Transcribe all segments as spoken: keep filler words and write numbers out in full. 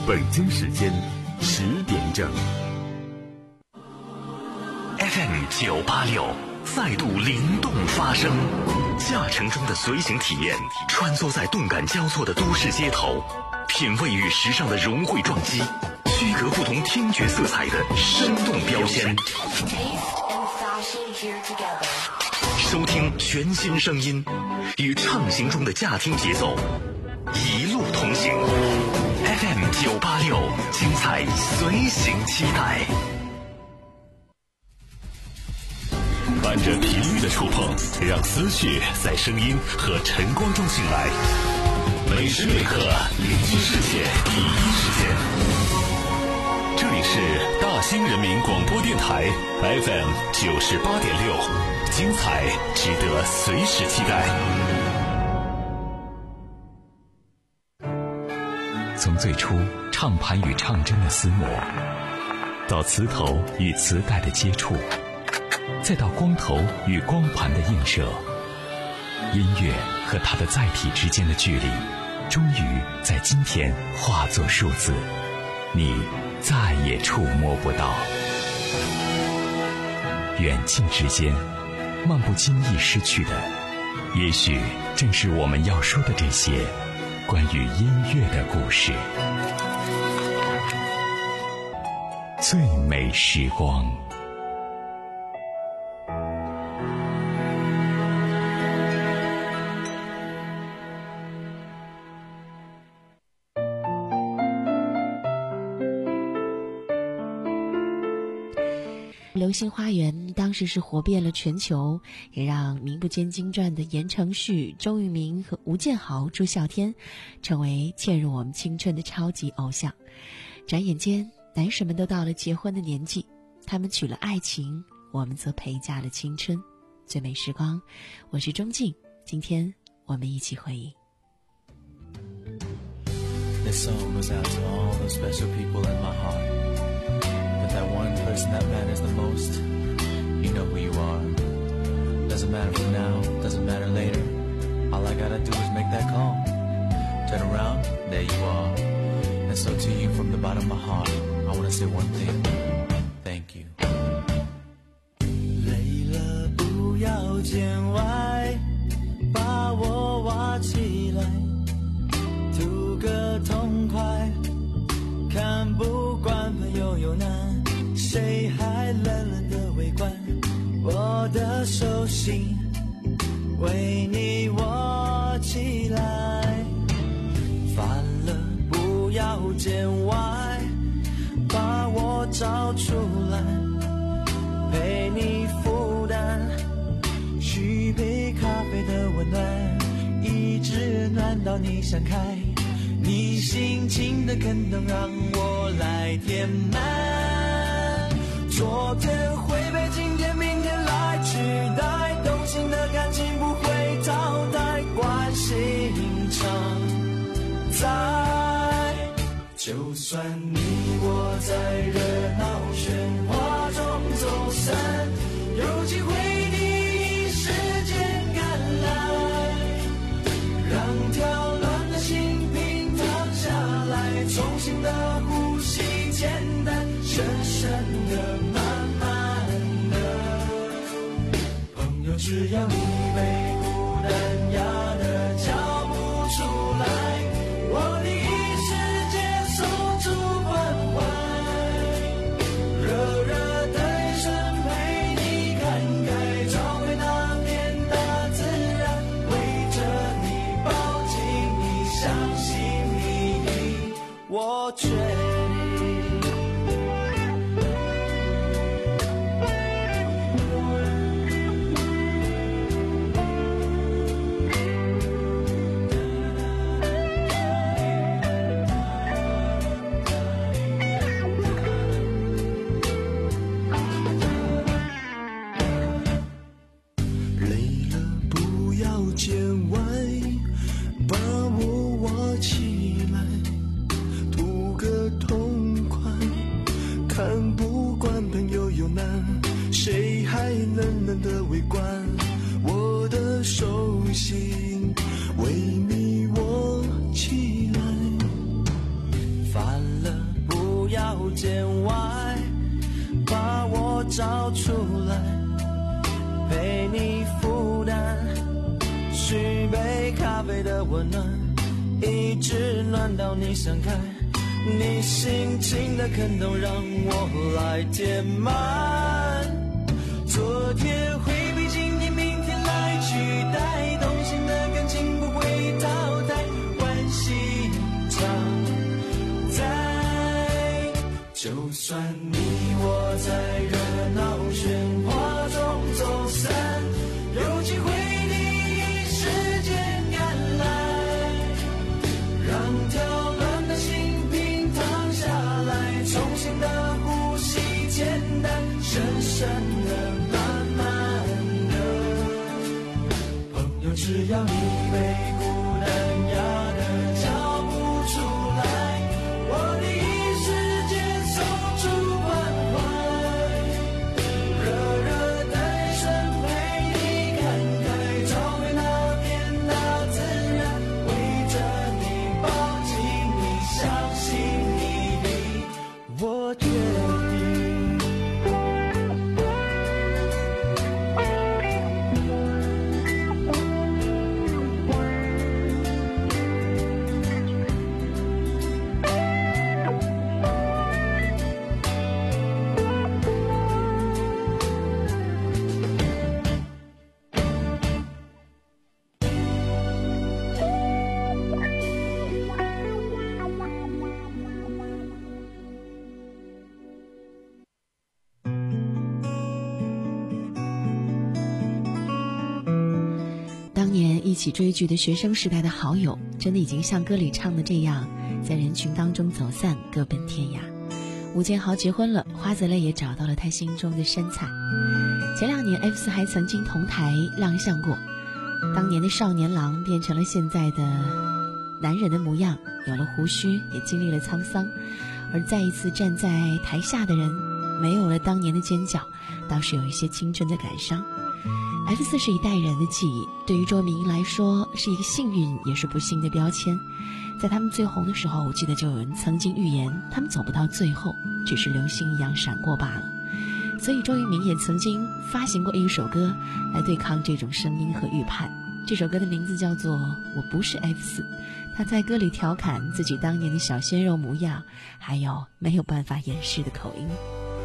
北京时间十点整。 F M 九八六再度灵动发声，驾乘中的随行体验，穿梭在动感交错的都市街头，品味与时尚的融汇撞击，区隔不同听觉色彩的生动标签。收听全新声音，与畅行中的驾听节奏一路同行。F M 九八六，精彩随行期待。 伴着频率的触碰，让思绪在声音和晨光中醒来。每时每刻，聆听世界第一时间。这里是大兴人民广播电台 F M 九十八点六，精彩值得随时期待。从最初唱盘与唱针的厮磨，到磁头与磁带的接触，再到光头与光盘的映射，音乐和它的载体之间的距离，终于在今天化作数字，你再也触摸不到。远近之间，漫不经意失去的，也许正是我们要说的这些关于音乐的故事。最美时光。 流星花园当时是火遍了全球，也让名不见经传的言承旭、周渝民和吴建豪、朱孝天成为嵌入我们青春的超级偶像。转眼间，男神们都到了结婚的年纪，他们娶了爱情，我们则陪嫁了青春。最美时光，我是钟静，今天我们一起回忆。 This song goes out to all those special people in my heart.But that one person that matters the most, you know who you are. Doesn't matter from now, doesn't matter later. All I gotta do is make that call. Turn around, there you are. And so to you from the bottom of my heart, I wanna say one thing. Thank you. 累了不要见外，把我挖起来，图个痛快，看不惯朋友有难，谁还冷冷的围观，我的手心为你握起来，烦了不要见外，把我找出来，陪你负担，续杯咖啡的温暖，一直暖到你想开，你心情的坑洞让我来填满，昨天会被今天明天来取代，动心的感情不会淘汰，关系常在，就算你我在热闹喧哗中走散，有机会你时间赶来，让跳乱的心平躺下来，重新的呼吸，简单深深的慢慢的，朋友只要你被孤单压得叫不出来，我第一时间送出关怀，热热的眼神陪你看开，找回那片大自然，围着你抱紧你，相信你，我追。谁还冷冷的围观，我的手心为你握起来，烦找出来，陪你负担，续杯咖啡的温暖，一直暖到你想开，你心情的坑洞让我来填满。昨天会比今天明天来取代，动心的感情不会淘汰，关系常在。就算你我在热闹喧哗中走散，有机会第一时间赶来，让跳乱的心平躺下来，重新的呼吸，简单深深的慢慢的。朋友，只要你被孤单压得叫不出来，我第一时间送出关怀，热热带水陪你看开，找回那片大自然，围着你抱紧你，相信你比我决定。 当年一起追剧的学生时代的好友，真的已经像歌里唱的这样，在人群当中走散，各奔天涯。吴建豪结婚了，花泽类也找到了他心中的杉菜。前两年 F 四还曾经同台亮相过，当年的少年郎变成了现在的男人的模样，有了胡须，也经历了沧桑。而再一次站在台下的人，没有了当年的尖角，倒是有一些青春的感伤。F 四是一代人的记忆，对于周明来说是一个幸运也是不幸的标签。在他们最红的时候，我记得就有人曾经预言他们走不到最后，只是流星一样闪过罢了。所以周渝民也曾经发行过一首歌来对抗这种声音和预判，这首歌的名字叫做《我不是 F 四》。他在歌里调侃自己当年的小鲜肉模样，还有没有办法掩饰的口音。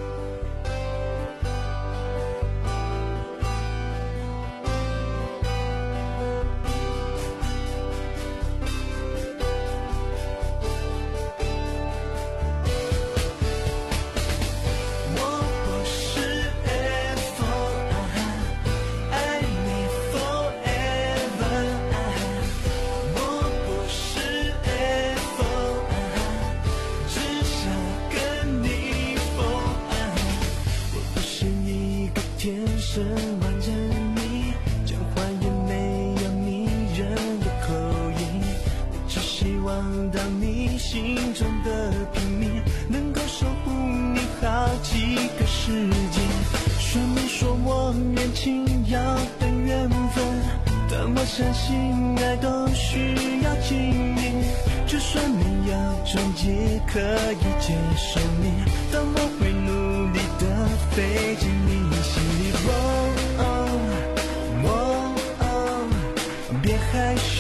相信爱都需要经历，就算没有终结，可以接受你，但我会努力的飞进你心里。哦哦哦，别害羞，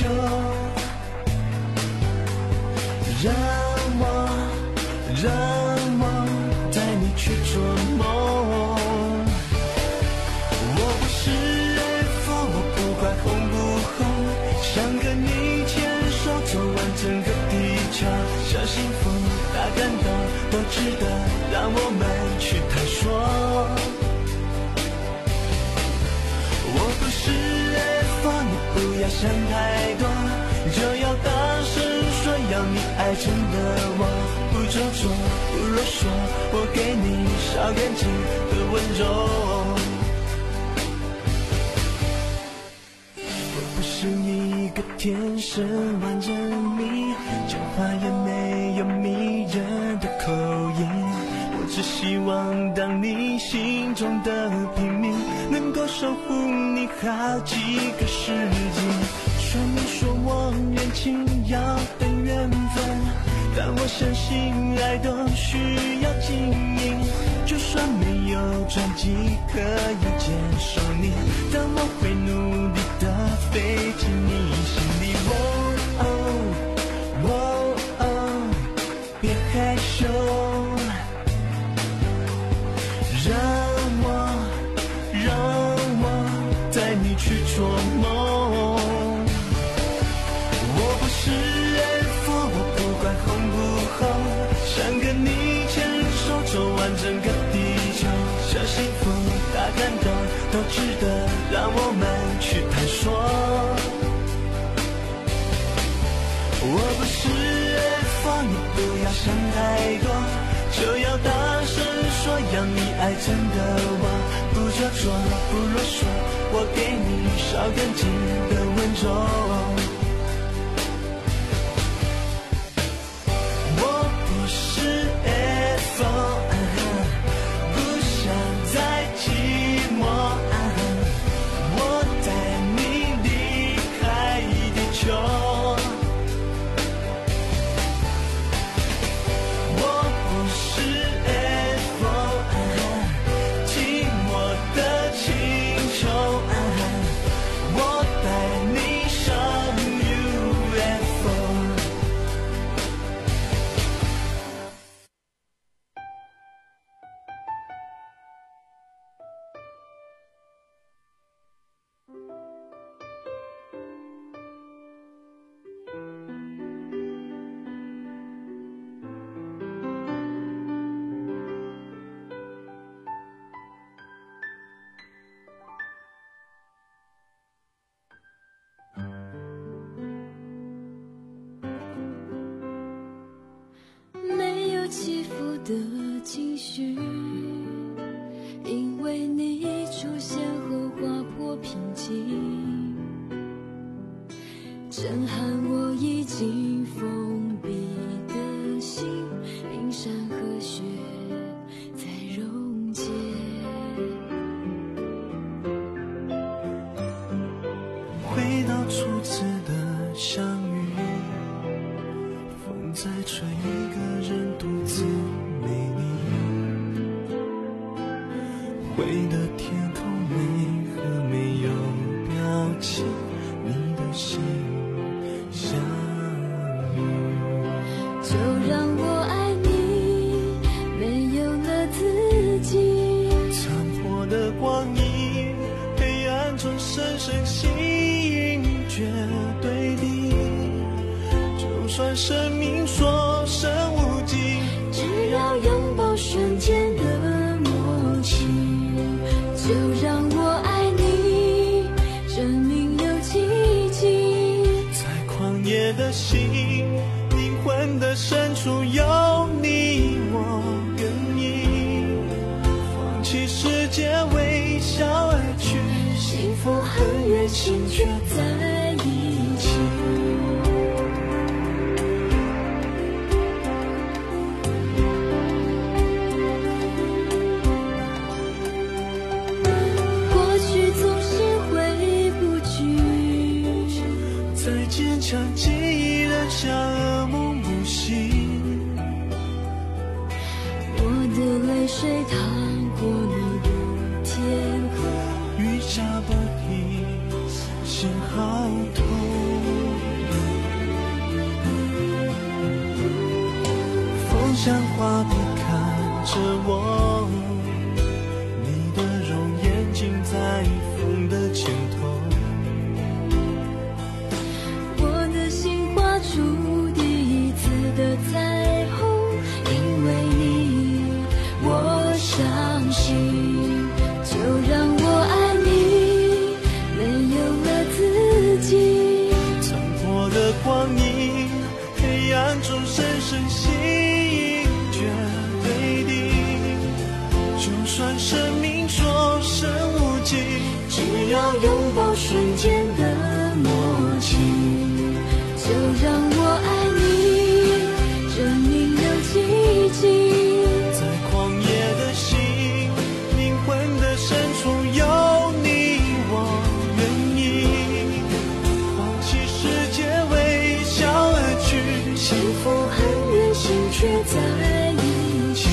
让我让我带你去做梦。我不是 F， 我不管红不想跟你牵手走完整个地球，小幸福大感动都值得让我们去探索。我不是 F， 你不要想太多，就要大声说要你爱真的我，不做作不啰嗦，我给你少点情的温柔。是一个天生完整你，讲话也没有迷人的口音，我只希望当你心中的平民，能够守护你好几个世纪。说你说我缘情要等缘分，但我相信爱都需要经营，就算没有转机可以接受你，但我会努力的飞进你心里。哦哦哦，别害羞，让我让我带你去做梦。我不是 F， 我不管红不红，想跟你牵手走完整个地球，小幸福大感动都值得让我们去探索。我不是 F， 你不要想太多，就要大声说要你爱真的我，不做作不啰嗦，我给你少根筋的温柔。我不是 F， 不想再寂寞，我带你离开地球。 起伏的情绪，因为你出现后划破平静，震撼我已经封闭的心，冰山和雪在溶解。 回到初次的相遇，风在吹，一个人独自美丽，灰的天空没和没有表情，你的心相遇。 就让我爱你，没有了自己， 残破的光阴，黑暗中深深吸引，绝对的，就算生命所剩无几， 只要拥抱瞬间的默契，就让我爱你，证明有奇迹。 在旷野的心，灵魂的深处有你我跟你，放弃世界微笑而去， 幸福很远，心却在一起。 坚强记忆仍像噩梦不醒， 我的泪水淌过你的天空， 雨下不停，心好痛。风像画笔看着我，你的容颜尽在风的前头， 出第一次的彩虹，因为你我相信，就让我爱你，没有了自己。 残破的光阴，黑暗中深深吸引，绝对的，就算生命所剩无几， 只要拥抱瞬间的默契，就让我爱你，证明有奇迹。 在旷野的心，灵魂的深处有你我愿意，放弃世界微笑而去， 幸福很远，心在一起。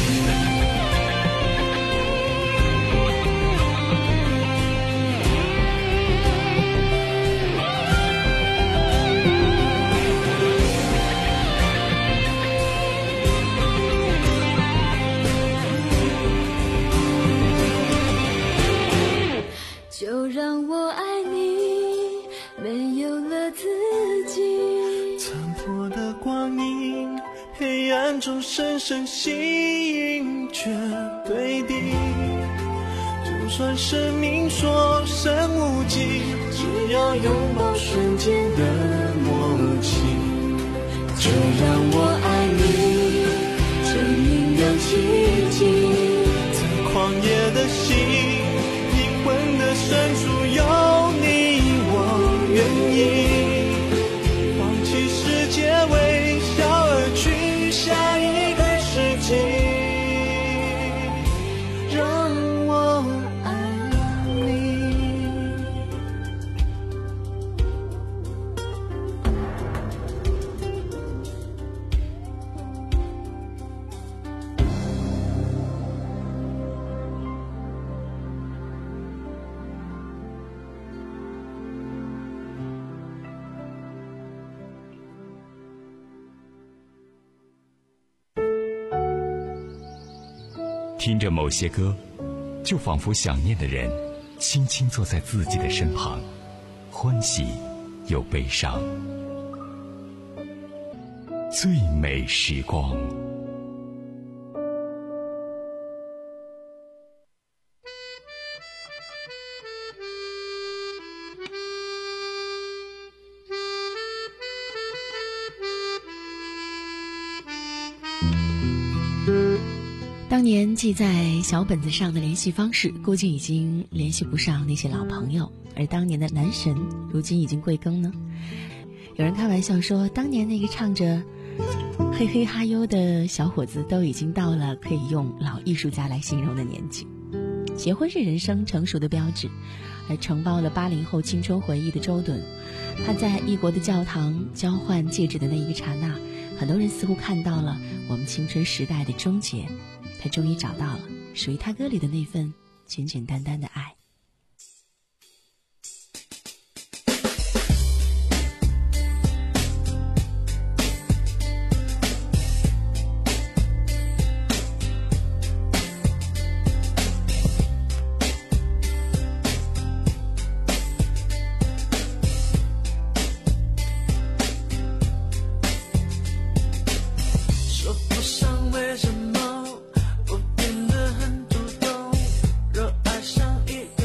就让我爱你，没有了自己。 残破的光阴，黑暗中深深吸引却对敌。就算生命所剩无几，只要拥抱瞬间的默契。就让我爱你，证明有奇迹。在狂野的心，灵魂的深处有你，我愿意放弃世界，微笑而去下一个世纪，让我爱你。 听着某些歌，就仿佛想念的人轻轻坐在自己的身旁，欢喜又悲伤。最美时光。 当年记在小本子上的联系方式，估计已经联系不上那些老朋友，而当年的男神如今已经贵庚呢？有人开玩笑说，当年那个唱着嘿嘿哈哟的小伙子都已经到了可以用老艺术家来形容的年纪。结婚是人生成熟的标志，而承包了八零后青春回忆的周董，他在异国的教堂交换戒指的那一个刹那，很多人似乎看到了我们青春时代的终结。他终于找到了属于他歌里的那份简简单单的爱。 说不上为什么我变得很主动，热爱上一个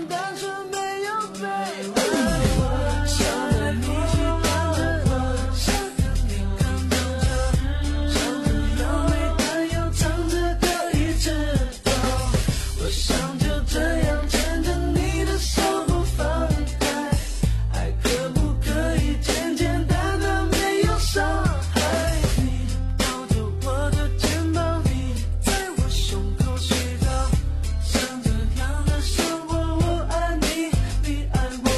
单纯没有背叛。我想着你期待着我，想着你看着我，想着要美但又藏着可以知道。我想就这样牵着你的手不放开，爱可不可以简简单单没有伤害？你抱着我的肩膀，你在我胸口睡着，像这样的生活，我爱你，你爱我。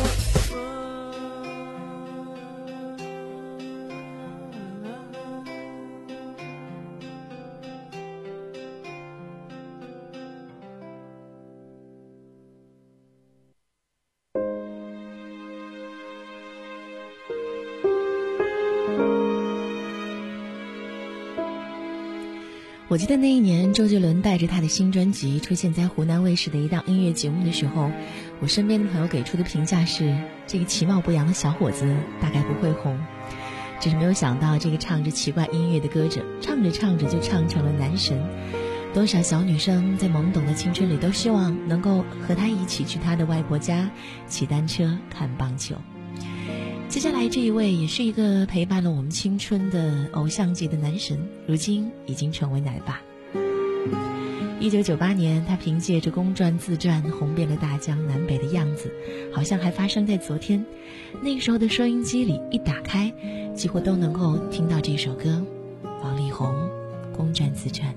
我记得那一年周杰伦带着他的新专辑出现在湖南卫视的一档音乐节目的时候，我身边的朋友给出的评价是，这个其貌不扬的小伙子大概不会红。只是没有想到，这个唱着奇怪音乐的歌者，唱着唱着就唱成了男神。多少小女生在懵懂的青春里都希望能够和他一起去他的外婆家骑单车看棒球。接下来这一位也是一个陪伴了我们青春的偶像级的男神，如今已经成为奶爸。一九九八年，他凭借着公传自传红遍了大江南北的样子，好像还发生在昨天。那个时候的收音机里一打开，几乎都能够听到这首歌，王力宏《公传自传》。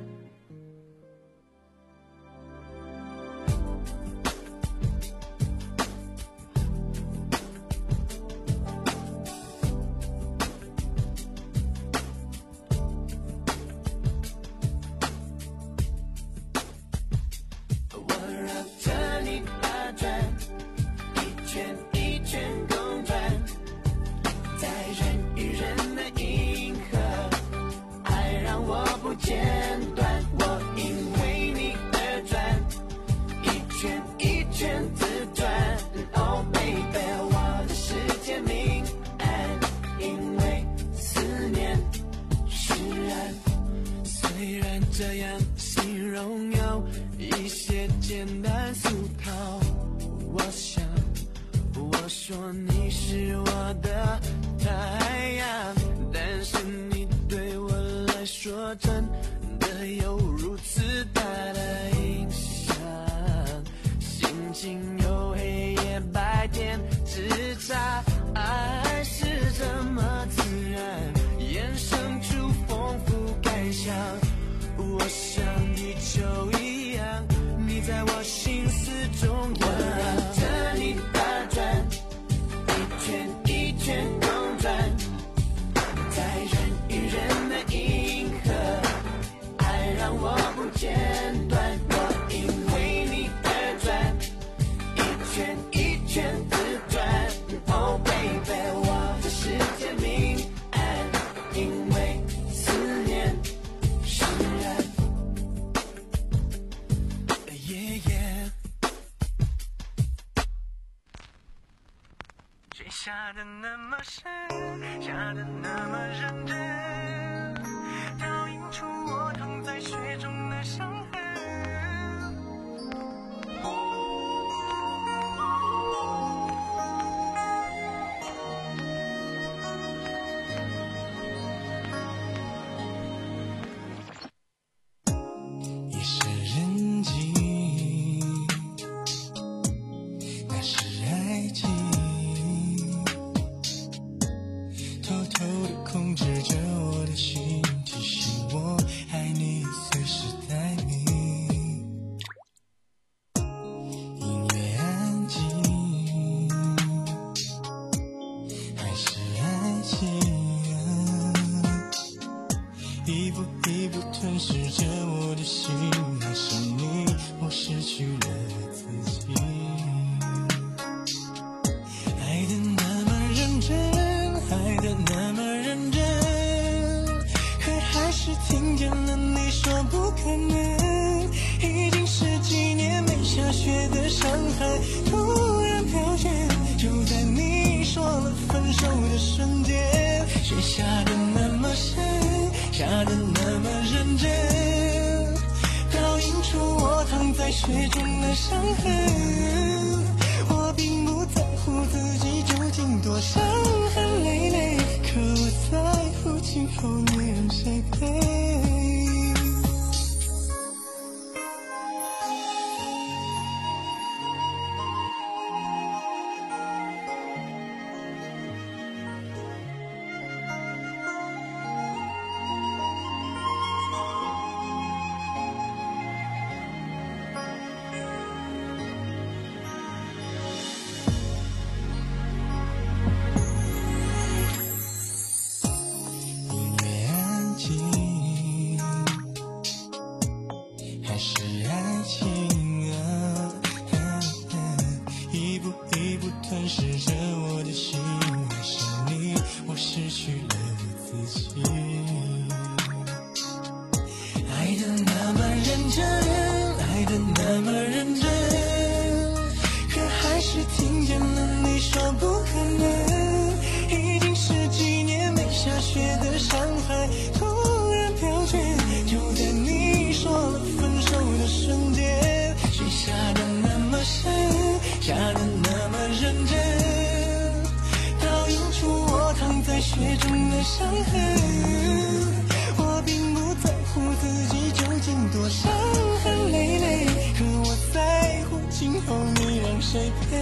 下的那么深，下的那么认真，倒映出我躺在雪中的伤痕。 一世人迹，那是爱情。控制着我的心，提醒我爱你，随时待命。音乐安静，还是爱情啊，一步一步吞噬着我的心，爱上你，我失去了自己。爱的那么认真，爱的那么认真，可还是听见了你说不可能。已经十几年没下雪的上海突然飘雪，就在你说了分手的瞬间。雪下的那么深，下的那么认真，倒映出我躺在雪中的伤痕。 一步吞噬着我的心，爱上你，我失去了自己。爱的那么认真，爱的那么认真，可还是听见了你说不可能。已经十几年没下雪的上海突然飘雪，就在你说了分手的瞬间，雪下的那么深，下的那么认真，倒映出我躺在雪中的伤痕。我并不在乎自己究竟多伤痕累累，可我在乎今后你让谁陪。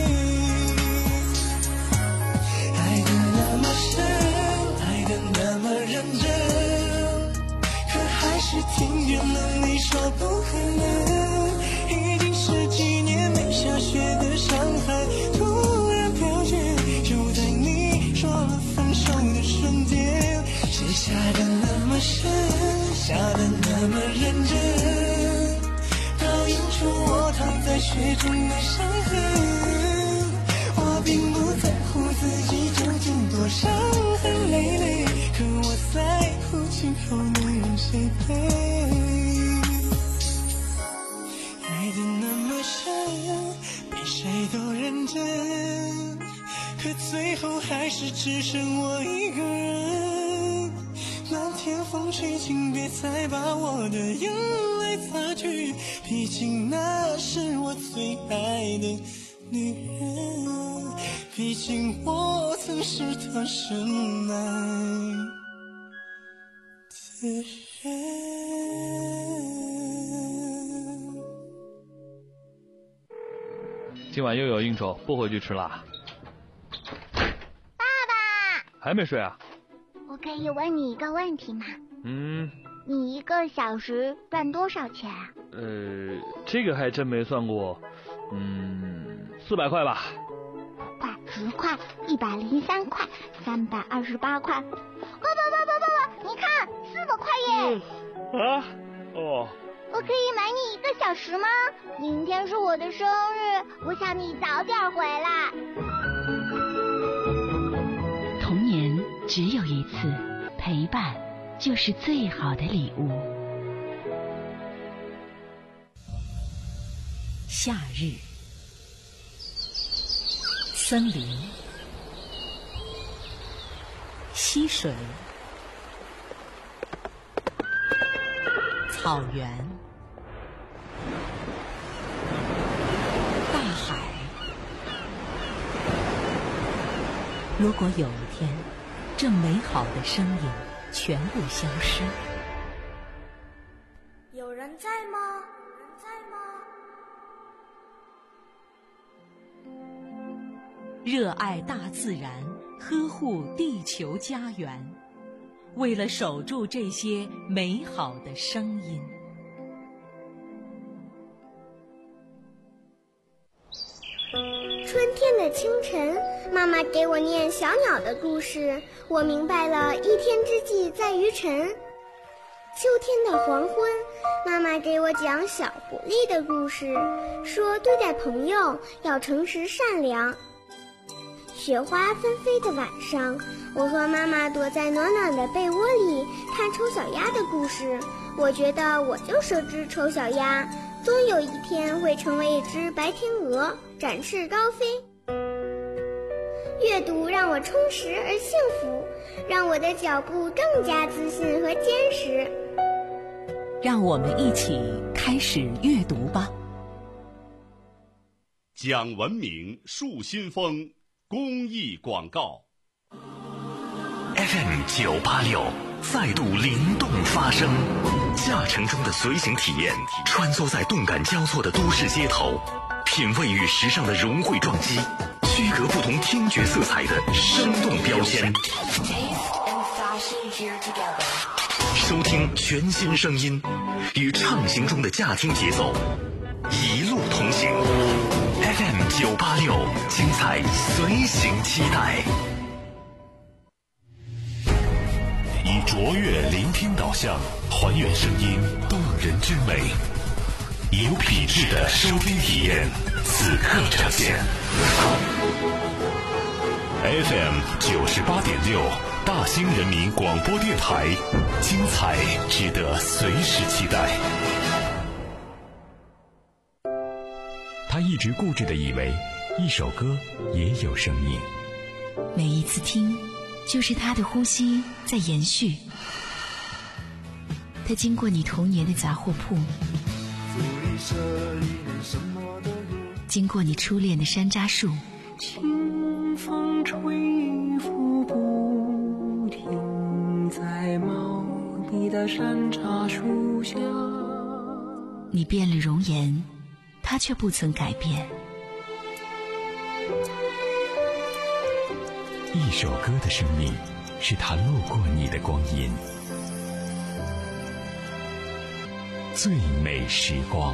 爱的那么深，爱的那么认真，可还是听见了你说不可能。已经十几年没下雪的上海突然飘雪，就在你说了分手的瞬间，雪下的那么深，下的那么认真，倒映出我躺在雪中的伤痕。我并不在乎自己究竟多伤痕累累，可我在乎今后你让谁陪。爱的那么深，比谁都认真，可最后还是只剩我一个人。漫天风吹，请别再把我的眼泪擦去，毕竟那是我最爱的女人，毕竟我曾是她深爱的人。 今晚又有应酬，不回去吃啦。 爸爸， 还没睡啊？ 我可以问你一个问题吗？ 嗯。 你一个小时赚多少钱啊？ 呃，这个还真没算过。嗯，四百块吧。 快，十块，一百零三块，三百二十八块。不不不不不不，你看，四百块耶！ 嗯、啊？哦。 我可以买你一个小时吗？明天是我的生日，我想你早点回来。 童年只有一次，陪伴就是最好的礼物。夏日，森林，溪水，草原，大海。如果有一天，这美好的声音全部消失， 有人在吗？有人在吗？ 热爱大自然，呵护地球家园，为了守住这些美好的声音。 春天的清晨，妈妈给我念小鸟的故事，我明白了一天之计在于晨。秋天的黄昏，妈妈给我讲小狐狸的故事，说对待朋友要诚实善良。雪花纷飞的晚上，我和妈妈躲在暖暖的被窝里看丑小鸭的故事，我觉得我就是只丑小鸭，终有一天会成为一只白天鹅，展翅高飞。阅读让我充实而幸福，让我的脚步更加自信和坚实。 让我们一起开始阅读吧。 讲文明树新风公益广告。 F M 九八六再度灵动发声，驾乘中的随行体验，穿梭在动感交错的都市街头，品味与时尚的融汇撞击，区隔不同听觉色彩的生动标签。收听全新声音，与畅行中的驾听节奏，一路同行。F M 九八六，精彩随行期待。以卓越聆听导向，还原声音动人之美。 有品质的收听体验，此刻呈现。F M 九十八点六，大兴人民广播电台，精彩值得随时期待。 他一直固执地以为，一首歌也有生命。 每一次听，就是他的呼吸在延续。他经过你童年的杂货铺，经过你初恋的山楂树， 清风吹拂不停，在茂密的山楂树下。 你变了容颜，他却不曾改变。 一首歌的生命，是他路过你的光阴。最美时光。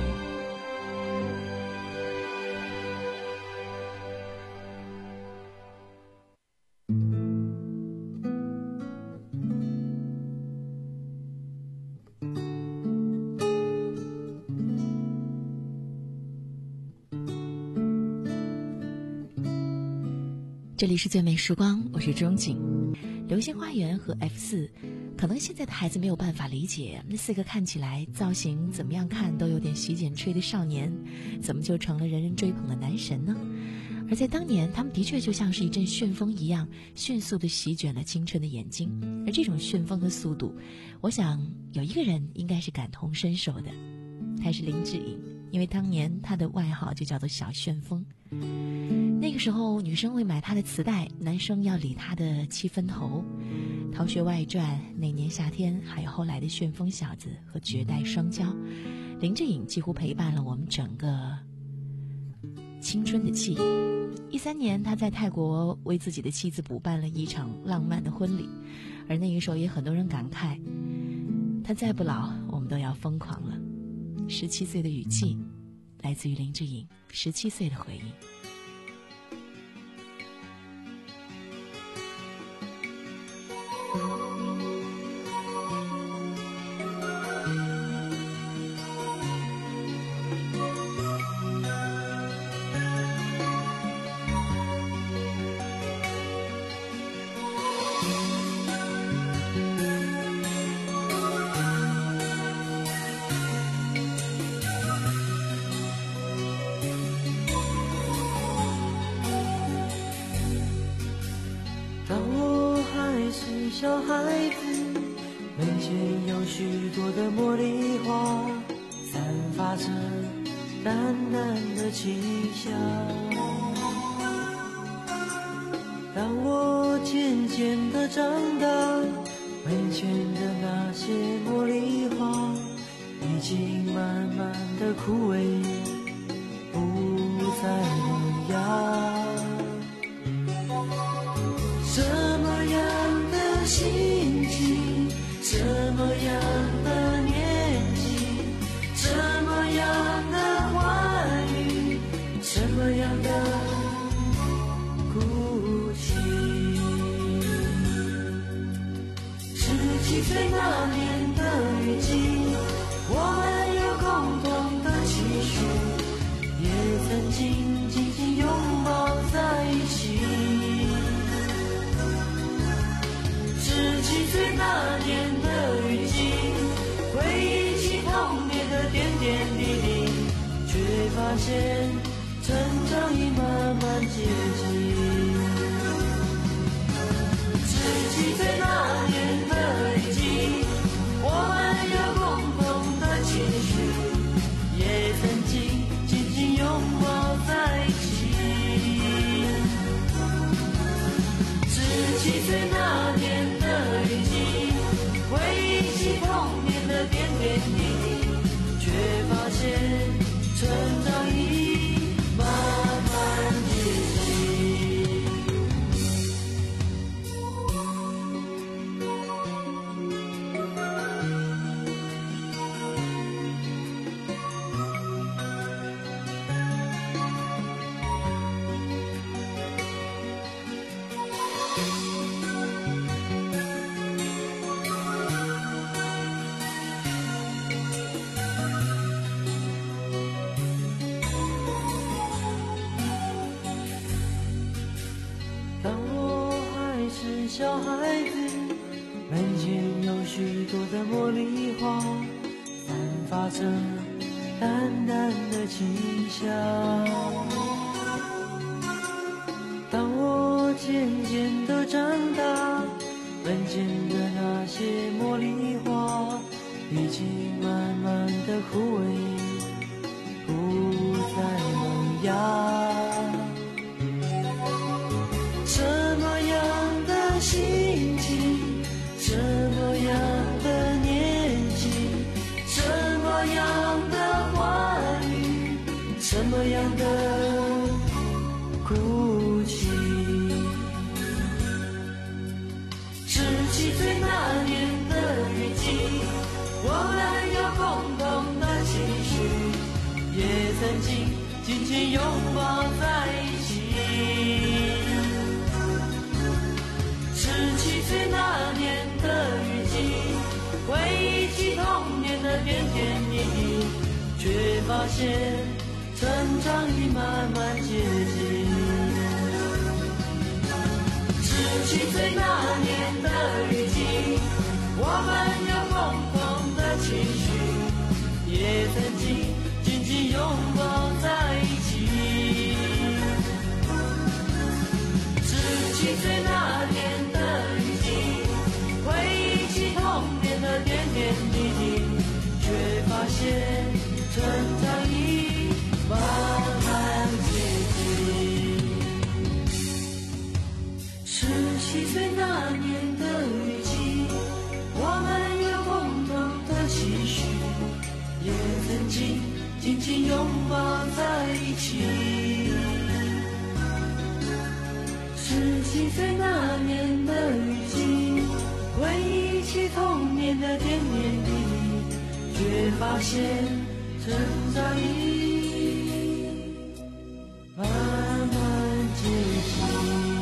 这里是最美时光，我是钟景。流星花园和 F 四，可能现在的孩子没有办法理解，那四个看起来造型怎么样看都有点洗剪吹的少年，怎么就成了人人追捧的男神呢？而在当年，他们的确就像是一阵旋风一样，迅速地席卷了青春的眼睛。而这种旋风和速度，我想有一个人应该是感同身受的，他是林志颖，因为当年他的外号就叫做小旋风。那个时候女生会买他的磁带，男生要理他的七分头。逃学外传、那年夏天，还有后来的旋风小子和绝代双骄，林志颖几乎陪伴了我们整个青春的记忆。一三年他在泰国为自己的妻子补办了一场浪漫的婚礼，而那个时候也很多人感慨，他再不老我们都要疯狂了。十七岁的雨季，来自于林志颖十七岁的回忆。 小孩子门前有许多的茉莉花，散发着淡淡的清香。当我渐渐地长大，门前的那些茉莉花已经慢慢地枯萎，不再萌芽。什么样的心情，什么样的年纪，什么样的话语，什么样的哭泣。十七岁那年的雨季，我们有共同的期许，也曾经紧紧拥抱在一起。十七岁那年的雨季，回忆起童年的点点滴滴，却发现成长已慢慢接近。十七岁那年的雨季，我们有共同的期许，也曾经紧紧拥抱在一起。十七岁那年的雨季，回忆起童年的点点滴滴，却发现成长已慢慢接近。 小孩子，门前有许多的茉莉花，散发着淡淡的清香。当我渐渐地长大，门前的那些茉莉花已经慢慢的枯萎，不再萌芽。什么样的心情，什么样的年纪，什么样的话语，什么样的哭泣。十七岁那年的雨季，我们有共同的情绪，也曾经紧紧拥抱在一起。十七岁那年的雨季，回忆起童年的点点滴滴，却发现成长已慢慢接近。十七岁那年的雨季，我们有共同的情绪，也曾经紧紧拥抱在一起。十七岁那年的雨季，回忆起童年的点点滴滴，却发现成长已慢慢接近。十七岁那年的雨季，我们有共同的期许，也曾经紧紧拥抱在一起。十七岁那年的雨季，回忆起童年的点点滴滴，却发现成长已慢慢接近。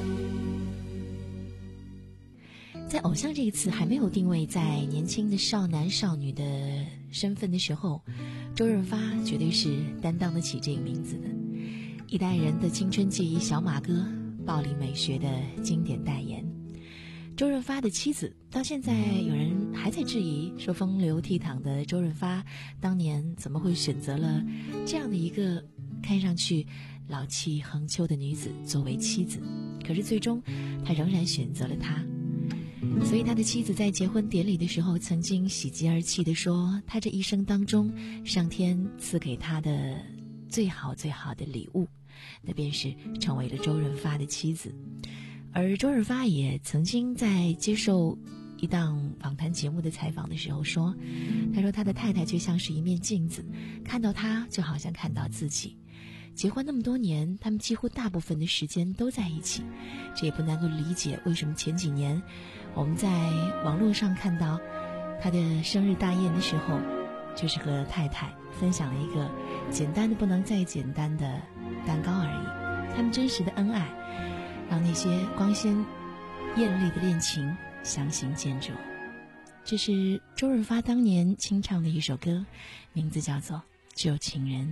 在偶像这个词还没有定位在年轻的少男少女的身份的时候，周润发绝对是担当得起这个名字的。一代人的青春记忆小马哥，暴力美学的经典代言。周润发的妻子，到现在有人还在质疑，说风流倜傥的周润发当年怎么会选择了这样的一个看上去老气横秋的女子作为妻子，可是最终他仍然选择了她。所以他的妻子在结婚典礼的时候曾经喜极而泣地说，他这一生当中上天赐给他的最好最好的礼物，那便是成为了周润发的妻子。而周润发也曾经在接受一档访谈节目的采访的时候说，他说他的太太就像是一面镜子，看到他就好像看到自己。结婚那么多年，他们几乎大部分的时间都在一起，这也不难够理解为什么前几年我们在网络上看到他的生日大宴的时候，就是和太太分享了一个简单的不能再简单的蛋糕而已。他们真实的恩爱，让那些光鲜艳丽的恋情相形见绌。这是周润发当年清唱的一首歌，名字叫做《旧情人》。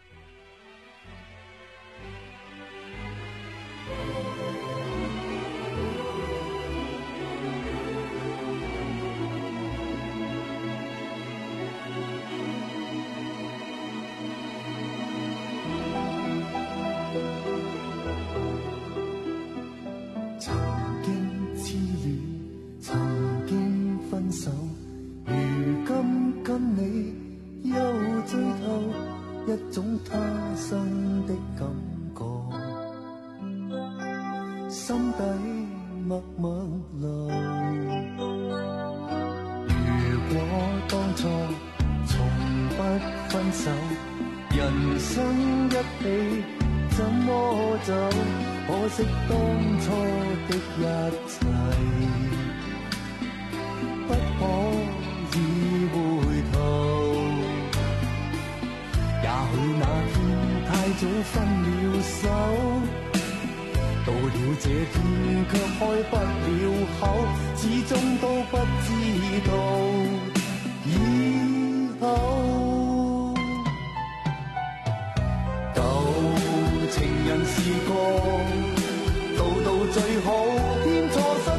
一種他生的感覺，心底默默流。如果當初從不分手，人生一起怎麼走？可惜當初的一切，不可以回頭。也許那天太早分了手，到了這天卻開不了口，始終都不知道以後。舊情人是個，到到最好，天錯失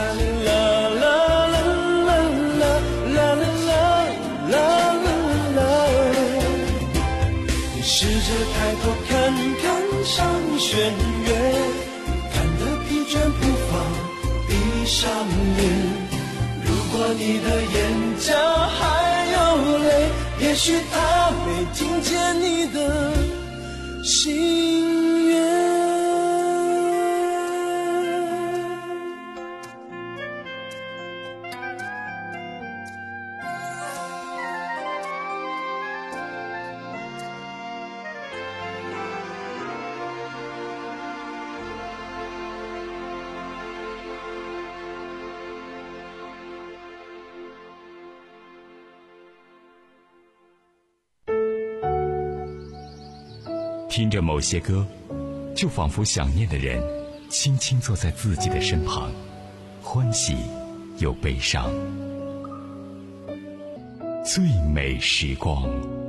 弦乐，看得疲倦不妨闭上眼。如果你的眼角还有泪，也许他没听见你的心愿。 听着某些歌，就仿佛想念的人轻轻坐在自己的身旁，欢喜又悲伤。最美时光。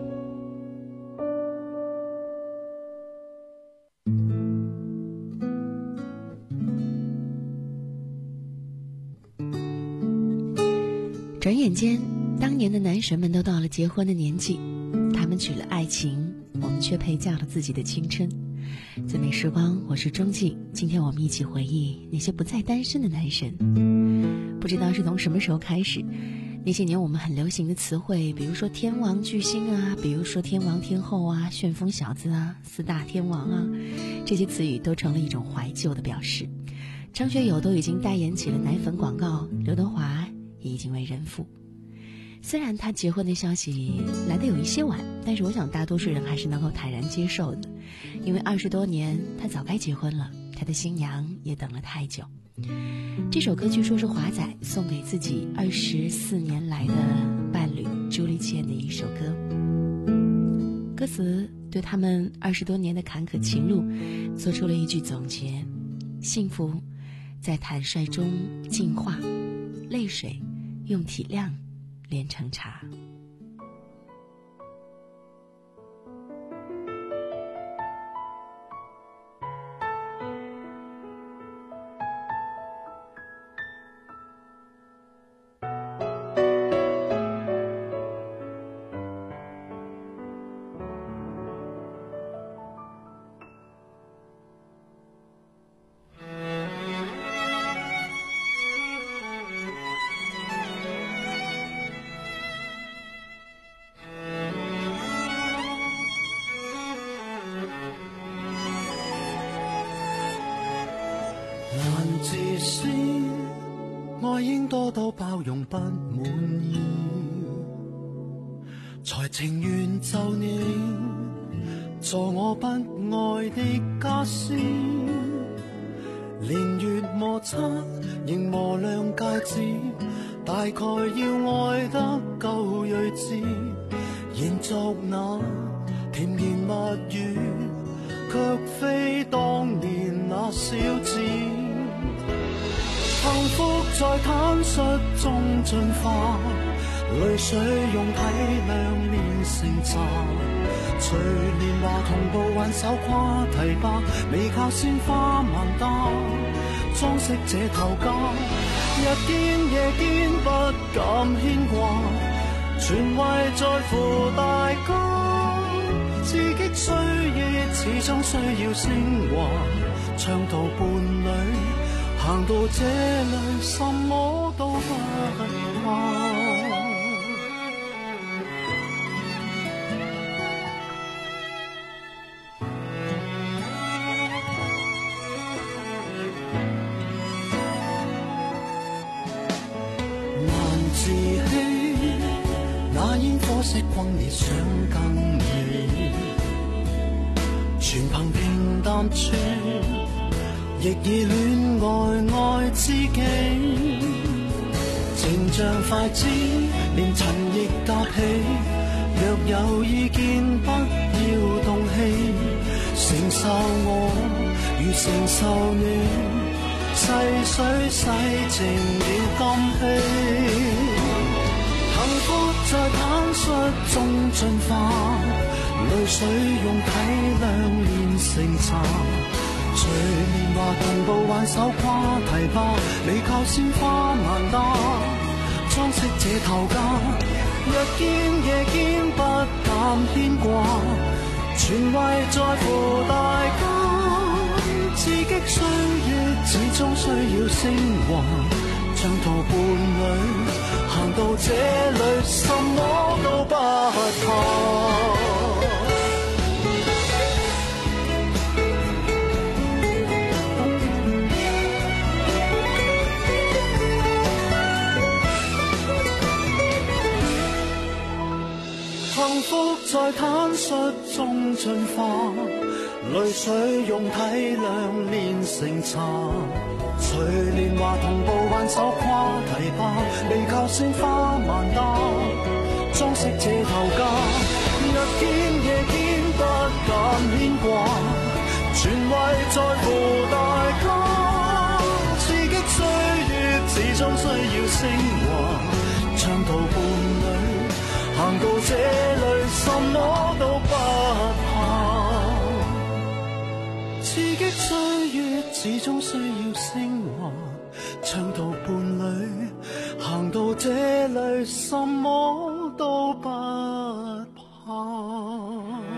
转眼间，当年的男神们都到了结婚的年纪，他们娶了爱情，我们却陪嫁了自己的青春。最美时光，我是钟静，今天我们一起回忆那些不再单身的男神。不知道是从什么时候开始，那些年我们很流行的词汇，比如说天王巨星啊，比如说天王天后啊，旋风小子啊，四大天王啊，这些词语都成了一种怀旧的表示。张学友都已经代言起了奶粉广告，刘德华也已经为人父。虽然他结婚的消息来得有一些晚，但是我想大多数人还是能够坦然接受的，因为二十多年他早该结婚了，他的新娘也等了太久。这首歌据说是华仔送给自己二十四年来的伴侣朱丽倩的一首歌，歌词对他们二十多年的坎坷情路做出了一句总结：幸福在坦率中净化，泪水用体谅炼成茶。 自私，愛應多多包容不滿意，才情願就你做我不愛的家私，年月摩擦仍磨亮戒指，大概要愛得夠睿智，延續那甜言蜜語，卻非當年那小子。幸福在坦率中進化，淚水用體諒煉成茶，隨年華同步挽手跨堤壩，未靠鮮花萬打裝飾這頭家，日見夜見不敢牽掛，全為在乎大家，自己需要始終需要升華，長途伴侶行到這裏，什麼都不怕。難自欺，那煙火色轟烈想跟你，全憑平淡處。亦以戀愛愛知己，情像筷子，連塵亦搭起。若有意見，不要動氣，承受我如承受你，細水洗淨了今夕。幸福在坦率中進化，淚水用體諒煉成茶。隨年華同步挽手跨堤壩，未靠鮮花萬打裝飾這頭家，日見夜見不敢牽掛，全為在乎大家， 刺激歲月始終需要升華，長途伴侶行到這裏，什麼都不怕。幸福在坦率中進化，淚水用體諒煉成茶，隨年華同步挽手跨堤壩，未靠鮮花萬搭裝飾這頭家，日見夜見不敢牽掛，全為在乎大家。刺激歲月始終需要升華，長途伴侶行到這裏，什麼都不怕。刺激歲月始終需要升華，長途伴侶行到這裏，什麼都不怕。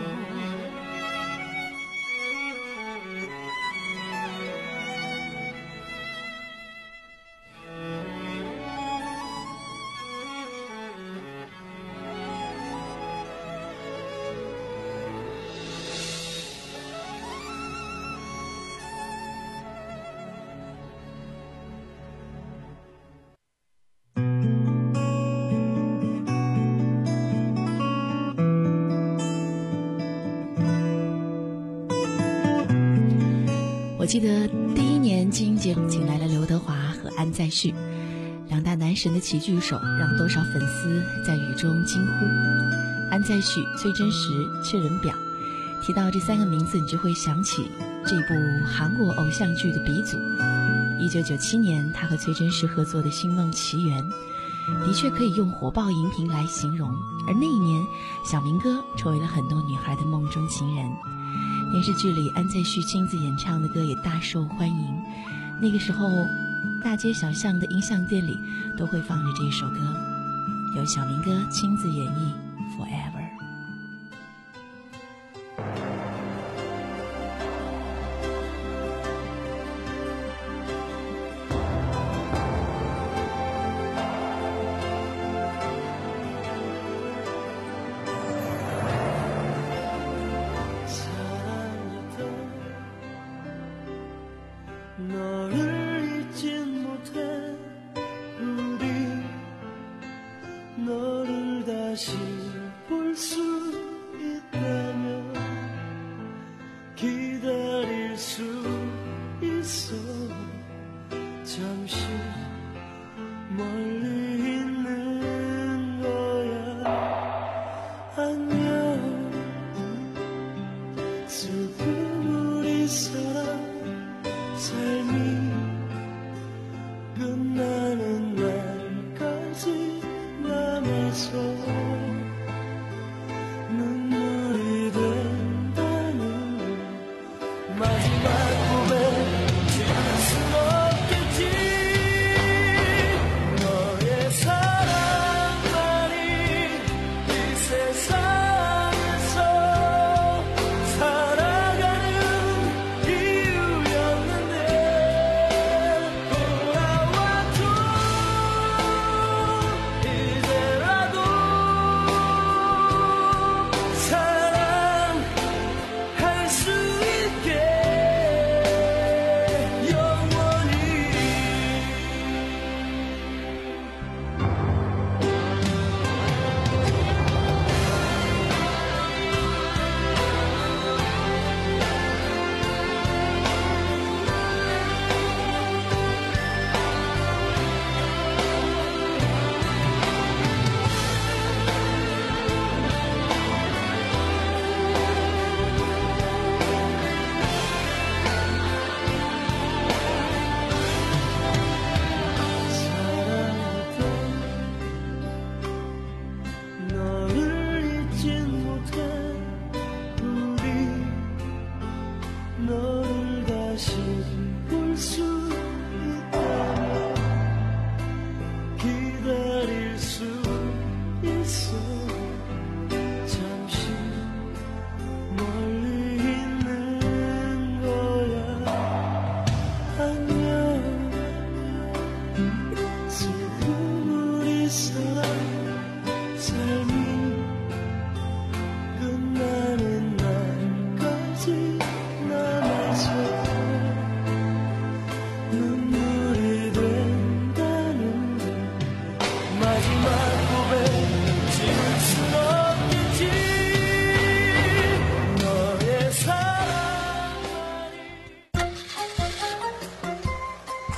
我记得第一年金鹰节请来了刘德华和安在旭两大男神的齐聚首，让多少粉丝在雨中惊呼。安在旭、崔真实、确认表，提到这三个名字，你就会想起这部韩国偶像剧的鼻祖。一九九七年，他和崔真实合作的《星梦奇缘》，的确可以用火爆荧屏来形容。而那一年，小明哥成为了很多女孩的梦中情人。电视剧里安在旭亲自演唱的歌也大受欢迎，那个时候大街小巷的音像店里都会放着这首歌，由小明哥亲自演绎 Forever。 슬픈 우리 사랑 삶이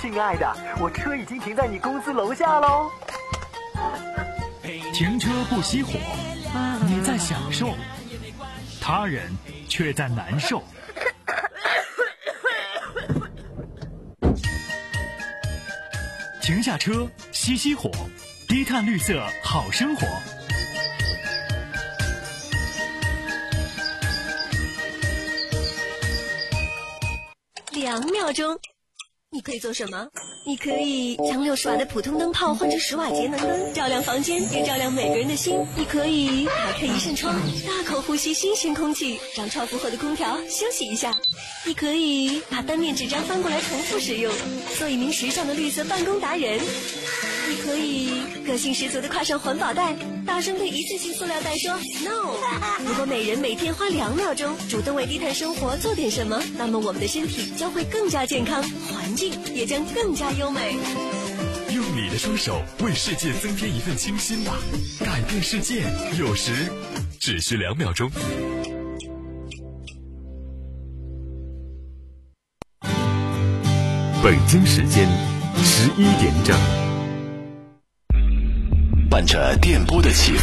亲爱的，我车已经停在你公司楼下喽。 停车不熄火，你在享受，他人却在难受。停下车，熄熄火，低碳绿色好生活。 两秒钟，你可以做什么？你可以将六十瓦的普通灯泡换成十瓦节能灯，照亮房间，也照亮每个人的心。你可以打开一扇窗，大口呼吸新鲜空气，让超负荷的空调休息一下。你可以把单面纸张翻过来重复使用，做一名时尚的绿色办公达人。你可以个性十足地挎上环保袋，大声对一次性塑料袋说 no。 如果每人每天花两秒钟主动为低碳生活做点什么，那么我们的身体将会更加健康，环境也将更加优美。 用你的双手为世界增添一份清新吧，改变世界有时只需两秒钟。 北京时间十一点整，伴着电波的起伏，